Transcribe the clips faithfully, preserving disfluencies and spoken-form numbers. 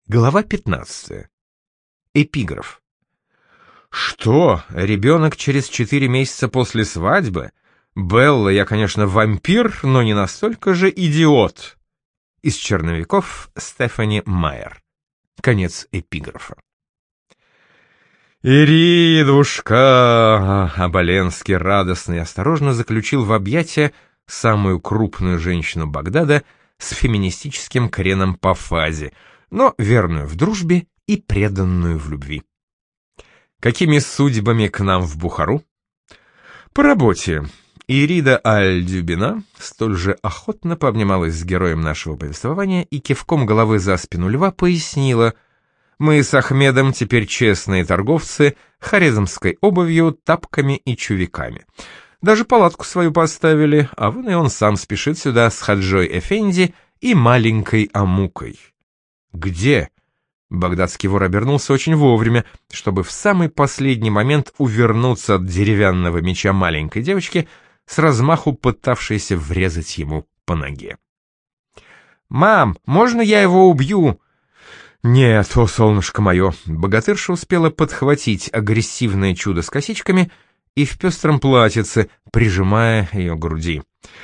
Глава пятнадцатая. Эпиграф. Что, ребенок через четыре месяца после свадьбы? Белла, я, конечно, вампир, но не настолько же идиот. Из «Черновиков» Стефани Майер. Конец эпиграфа. «Иридушка!» — Оболенский радостно и осторожно заключил в объятия самую крупную женщину Багдада с феминистическим креном по фазе, но верную в дружбе и преданную в любви. Какими судьбами к нам в Бухару? По работе. Ирида Аль-Дюбина столь же охотно пообнималась с героем нашего повествования и кивком головы за спину льва пояснила: «Мы с Ахмедом теперь честные торговцы хорезмской обувью, тапками и чувиками. Даже палатку свою поставили, а вон и он сам спешит сюда с Хаджой Эфенди и маленькой Амукой». «Где?» Багдадский вор обернулся очень вовремя, чтобы в самый последний момент увернуться от деревянного меча маленькой девочки, с размаху пытавшейся врезать ему по ноге. «Мам, можно я его убью?» «Нет, о, солнышко мое!» Богатырша успела подхватить агрессивное чудо с косичками и в пестром платьице, прижимая ее к груди.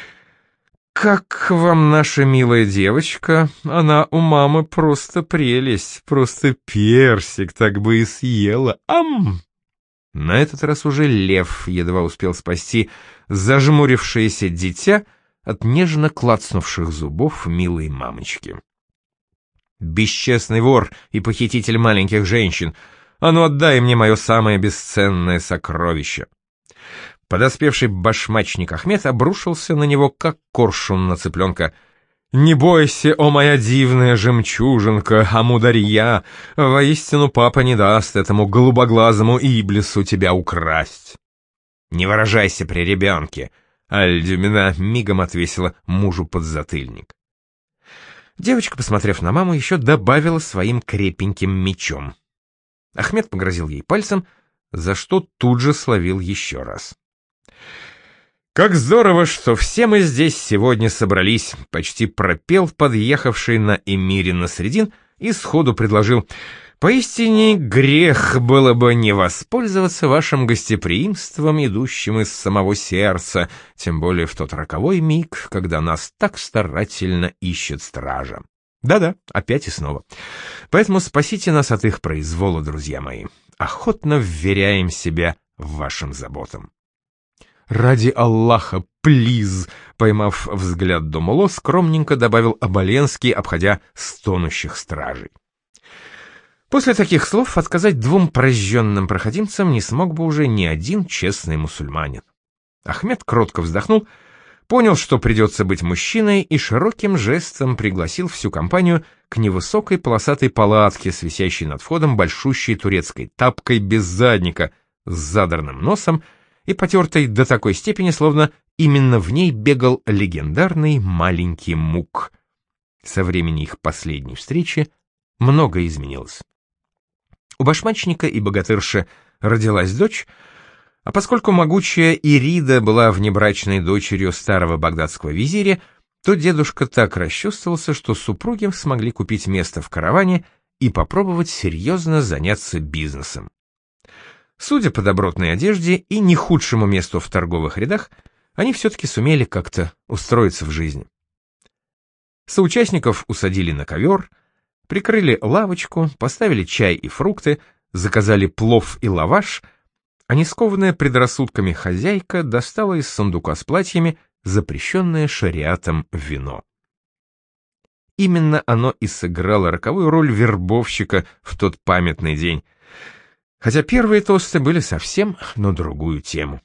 «Как вам наша милая девочка? Она у мамы просто прелесть, просто персик, так бы и съела. Ам!» На этот раз уже лев едва успел спасти зажмурившееся дитя от нежно клацнувших зубов милой мамочки. «Бесчестный вор и похититель маленьких женщин! А ну отдай мне мое самое бесценное сокровище!» Подоспевший башмачник Ахмед обрушился на него, как коршун на цыпленка. «Не бойся, о моя дивная жемчужинка, Амударья! Воистину папа не даст этому голубоглазому Иблису тебя украсть!» «Не выражайся при ребенке!» Аль-Дюмина мигом отвесила мужу подзатыльник. Девочка, посмотрев на маму, еще добавила своим крепеньким мечом. Ахмед погрозил ей пальцем, за что тут же словил еще раз. «Как здорово, что все мы здесь сегодня собрались», — почти пропел подъехавший на Эмире Насредин и сходу предложил: «Поистине грех было бы не воспользоваться вашим гостеприимством, идущим из самого сердца, тем более в тот роковой миг, когда нас так старательно ищет стража». Да-да, опять и снова. Поэтому спасите нас от их произвола, друзья мои. Охотно вверяем себя вашим заботам. «Ради Аллаха, плиз!» — поймав взгляд Думуло, скромненько добавил Оболенский, обходя стонущих стражей. После таких слов отказать двум прожженным проходимцам не смог бы уже ни один честный мусульманин. Ахмед кротко вздохнул, понял, что придется быть мужчиной, и широким жестом пригласил всю компанию к невысокой полосатой палатке с висящей над входом большущей турецкой тапкой без задника, с задранным носом и потертой до такой степени, словно именно в ней бегал легендарный маленький Мук. Со времени их последней встречи многое изменилось. У башмачника и богатырши родилась дочь, а поскольку могучая Ирида была внебрачной дочерью старого багдадского визиря, то дедушка так расчувствовался, что супруги смогли купить место в караване и попробовать серьезно заняться бизнесом. Судя по добротной одежде и не худшему месту в торговых рядах, они все-таки сумели как-то устроиться в жизни. Соучастников усадили на ковер, прикрыли лавочку, поставили чай и фрукты, заказали плов и лаваш, а не скованная предрассудками хозяйка достала из сундука с платьями запрещенное шариатом вино. Именно оно и сыграло роковую роль вербовщика в тот памятный день, хотя первые тосты были совсем на другую тему.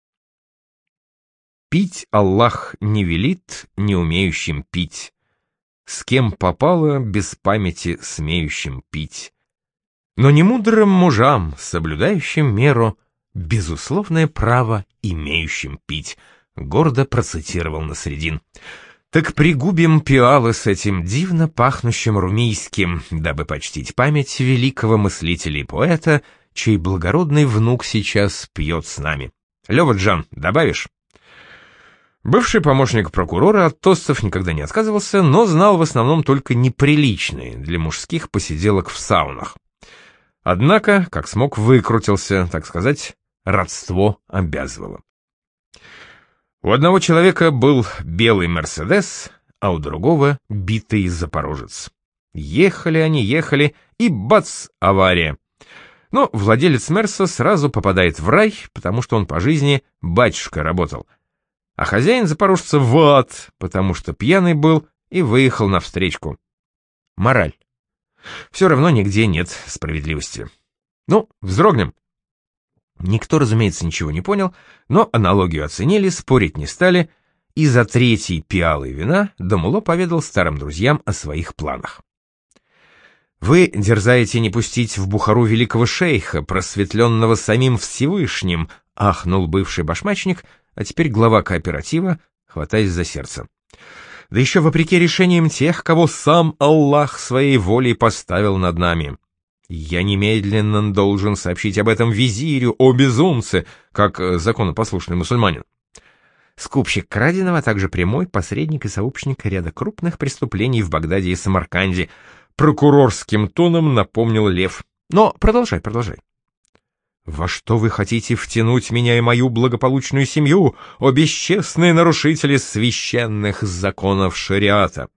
Пить Аллах не велит не умеющим пить, с кем попало без памяти смеющим пить. Но немудрым мужам, соблюдающим меру, безусловное право имеющим пить, гордо процитировал Насредин. Так пригубим пиалы с этим дивно пахнущим румийским, дабы почтить память великого мыслителя и поэта, чей благородный внук сейчас пьет с нами. Лёва-Джан, добавишь? Бывший помощник прокурора от тостов никогда не отказывался, но знал в основном только неприличные для мужских посиделок в саунах. Однако, как смог, выкрутился, так сказать, родство обязывало. У одного человека был белый «Мерседес», а у другого — битый «Запорожец». Ехали они, ехали, и бац, авария. Но владелец «Мерса» сразу попадает в рай, потому что он по жизни батюшкой работал. А хозяин «Запорожца» в ад, потому что пьяный был и выехал навстречку. Мораль. Все равно нигде нет справедливости. Ну, вздрогнем. Никто, разумеется, ничего не понял, но аналогию оценили, спорить не стали, и за третьей пиалой вина Дамуло поведал старым друзьям о своих планах. «Вы дерзаете не пустить в Бухару великого шейха, просветленного самим Всевышним», — ахнул бывший башмачник, а теперь глава кооператива, хватаясь за сердце. «Да еще вопреки решениям тех, кого сам Аллах своей волей поставил над нами. Я немедленно должен сообщить об этом визирю, о безумце, как законопослушный мусульманин. Скупщик краденого, а также прямой посредник и сообщник ряда крупных преступлений в Багдаде и Самарканде», — прокурорским тоном напомнил Лев. «Но продолжай, продолжай». «Во что вы хотите втянуть меня и мою благополучную семью, о бесчестные нарушители священных законов шариата?»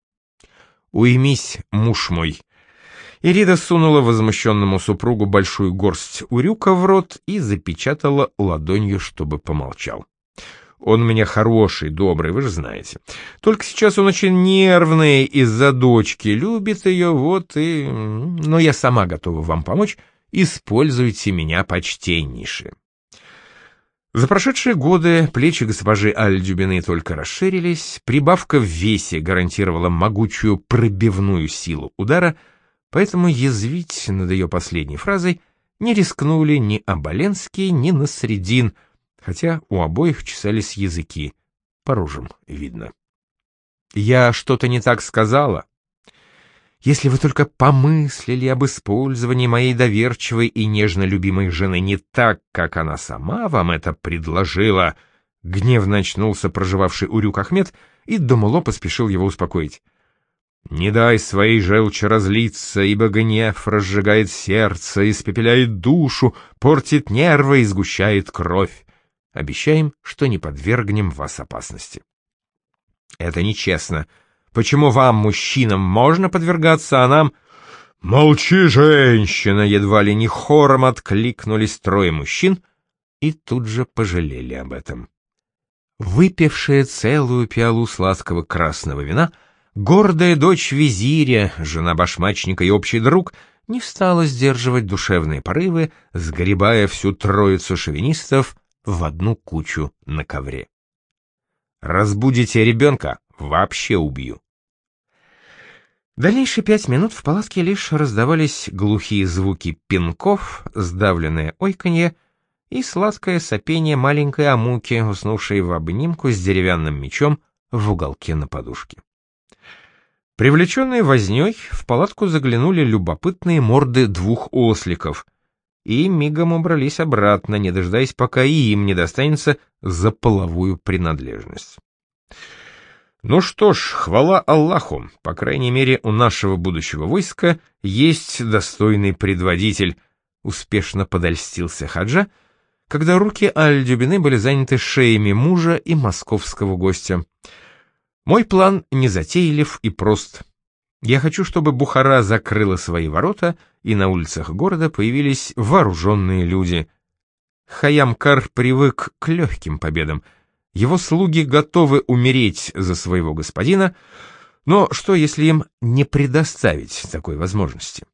«Уймись, муж мой». Ирида сунула возмущенному супругу большую горсть урюка в рот и запечатала ладонью, чтобы помолчал. «Он у меня хороший, добрый, вы же знаете. Только сейчас он очень нервный из-за дочки, любит ее, вот и... Но я сама готова вам помочь. Используйте меня почтеннейше». За прошедшие годы плечи госпожи Аль-Дюбины только расширились, прибавка в весе гарантировала могучую пробивную силу удара, поэтому язвить над ее последней фразой не рискнули ни Оболенский, ни Насреддин, хотя у обоих чесались языки, по рожам видно. «Я что-то не так сказала? Если вы только помыслили об использовании моей доверчивой и нежно любимой жены не так, как она сама вам это предложила», — гневно очнулся проживавший урюк Ахмед, и Дамуло поспешил его успокоить. «Не дай своей желчи разлиться, ибо гнев разжигает сердце, испепеляет душу, портит нервы и сгущает кровь. Обещаем, что не подвергнем вас опасности». «Это нечестно. Почему вам, мужчинам, можно подвергаться, а нам...» «Молчи, женщина!» — едва ли не хором откликнулись трое мужчин и тут же пожалели об этом. Выпившая целую пиалу сладкого красного вина, гордая дочь визиря, жена башмачника и общий друг, не стала сдерживать душевные порывы, сгребая всю троицу шовинистов в одну кучу на ковре. «Разбудите ребенка, вообще убью». Дальнейшие пять минут в палатке лишь раздавались глухие звуки пинков, сдавленное ойканье и сладкое сопение маленькой Амуки, уснувшей в обнимку с деревянным мечом в уголке на подушке. Привлеченные вознёй, в палатку заглянули любопытные морды двух осликов и мигом убрались обратно, не дожидаясь, пока и им не достанется за половую принадлежность. Ну что ж, хвала Аллаху, по крайней мере, у нашего будущего войска есть достойный предводитель, успешно подольстился Хаджа, когда руки Аль-Дюбины были заняты шеями мужа и московского гостя. Мой план незатейлив и прост. Я хочу, чтобы Бухара закрыла свои ворота, и на улицах города появились вооруженные люди. Хайям-Кар привык к легким победам. Его слуги готовы умереть за своего господина, но что, если им не предоставить такой возможности?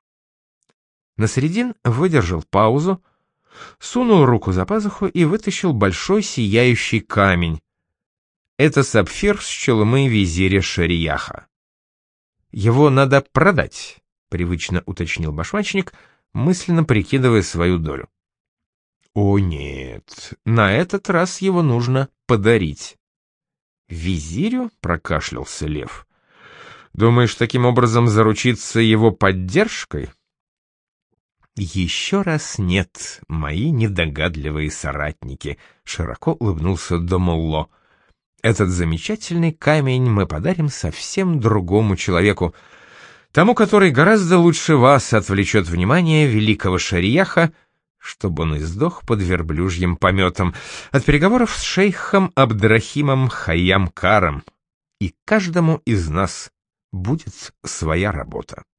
Насреддин выдержал паузу, сунул руку за пазуху и вытащил большой сияющий камень. Это сапфир с челмы визиря Шарияха. «Его надо продать», — привычно уточнил башмачник, мысленно прикидывая свою долю. «О нет, на этот раз его нужно подарить». «Визирю?» — прокашлялся Лев. «Думаешь, таким образом заручиться его поддержкой?» «Еще раз нет, мои недогадливые соратники», — широко улыбнулся Дамулло. Этот замечательный камень мы подарим совсем другому человеку, тому, который гораздо лучше вас отвлечет внимание великого шарияха, чтобы он издох под верблюжьим пометом, от переговоров с шейхом Абдрахимом Хайям Каром. И каждому из нас будет своя работа.